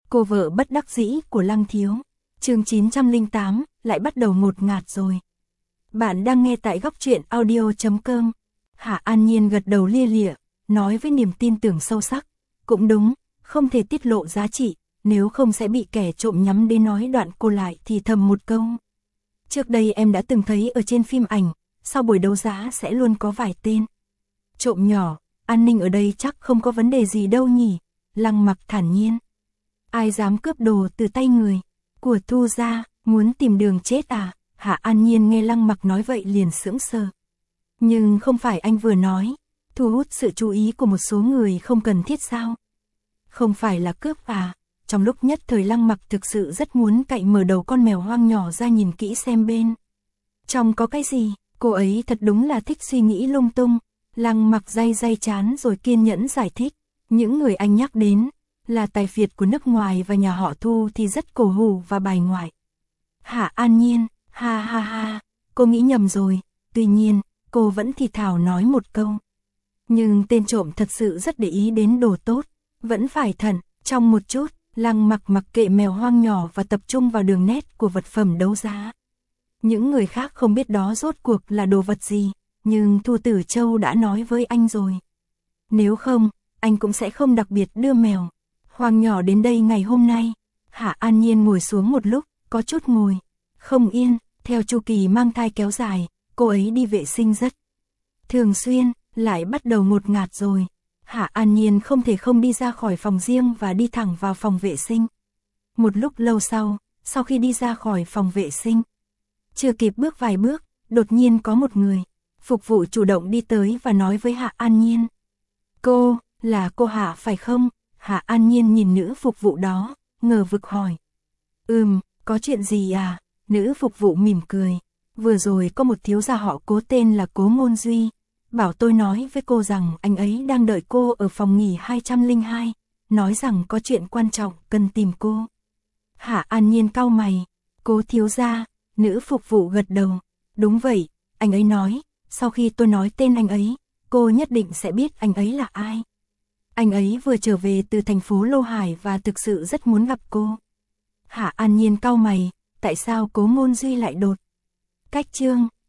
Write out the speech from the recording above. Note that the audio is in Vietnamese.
Cô vợ bất đắc dĩ của Lăng Thiếu. Chương 908, lại bắt đầu ngột ngạt rồi. Bạn đang nghe tại góc truyện audio.com. Hạ An Nhiên gật đầu lia lịa, nói với niềm tin tưởng sâu sắc. Cũng đúng, không thể tiết lộ giá trị, nếu không sẽ bị kẻ trộm nhắm đến. Nói đoạn cô lại thì thầm một câu. Trước đây em đã từng thấy ở trên phim ảnh, sau buổi đấu giá sẽ luôn có vài tên. Trộm nhỏ, an ninh ở đây chắc không có vấn đề gì đâu nhỉ? Lăng Mặc thản nhiên. Ai dám cướp đồ từ tay người của Thu gia, muốn tìm đường chết à? Hạ An Nhiên nghe Lăng Mặc nói vậy liền sững sờ. Nhưng không phải anh vừa nói, thu hút sự chú ý của một số người không cần thiết sao? Không phải là cướp à? Trong lúc nhất thời Lăng Mặc thực sự rất muốn cạy mở đầu con mèo hoang nhỏ ra nhìn kỹ xem bên trong có cái gì. Cô ấy thật đúng là thích suy nghĩ lung tung. Lăng Mặc day day chán rồi kiên nhẫn giải thích. Những người anh nhắc đến là tài phiệt của nước ngoài và nhà họ Thu thì rất cổ hủ và bài ngoại. Hạ An Nhiên, ha ha ha, cô nghĩ nhầm rồi. Tuy nhiên, cô vẫn thì thào nói một câu. Nhưng tên trộm thật sự rất để ý đến đồ tốt, vẫn phải thận. Trong một chút, Lăng Mặc mặc kệ mèo hoang nhỏ và tập trung vào đường nét của vật phẩm đấu giá. Những người khác không biết đó rốt cuộc là đồ vật gì, nhưng Thu Tử Châu đã nói với anh rồi. Nếu không, anh cũng sẽ không đặc biệt đưa mèo hoang nhỏ đến đây ngày hôm nay. Hạ An Nhiên ngồi xuống một lúc, có chút ngồi không yên. Theo chu kỳ mang thai kéo dài, cô ấy đi vệ sinh rất thường xuyên, lại bắt đầu ngột ngạt rồi. Hạ An Nhiên không thể không đi ra khỏi phòng riêng và đi thẳng vào phòng vệ sinh. Một lúc lâu sau khi đi ra khỏi phòng vệ sinh, chưa kịp bước vài bước, đột nhiên có một người phục vụ chủ động đi tới và nói với Hạ An Nhiên. Cô, là cô Hạ phải không? Hạ An Nhiên nhìn nữ phục vụ đó, ngờ vực hỏi. Có chuyện gì à? Nữ phục vụ mỉm cười. Vừa rồi có một thiếu gia họ Cố tên là Cố Ngôn Duy, bảo tôi nói với cô rằng anh ấy đang đợi cô ở phòng nghỉ 202, nói rằng có chuyện quan trọng cần tìm cô. Hạ An Nhiên cau mày. Cố thiếu gia? Nữ phục vụ gật đầu. Đúng vậy, anh ấy nói, sau khi tôi nói tên anh ấy, cô nhất định sẽ biết anh ấy là ai. Anh ấy vừa trở về từ thành phố Lô Hải và thực sự rất muốn gặp cô. Hạ An Nhiên cau mày, tại sao Cố Ngôn Duy lại đột cách chương?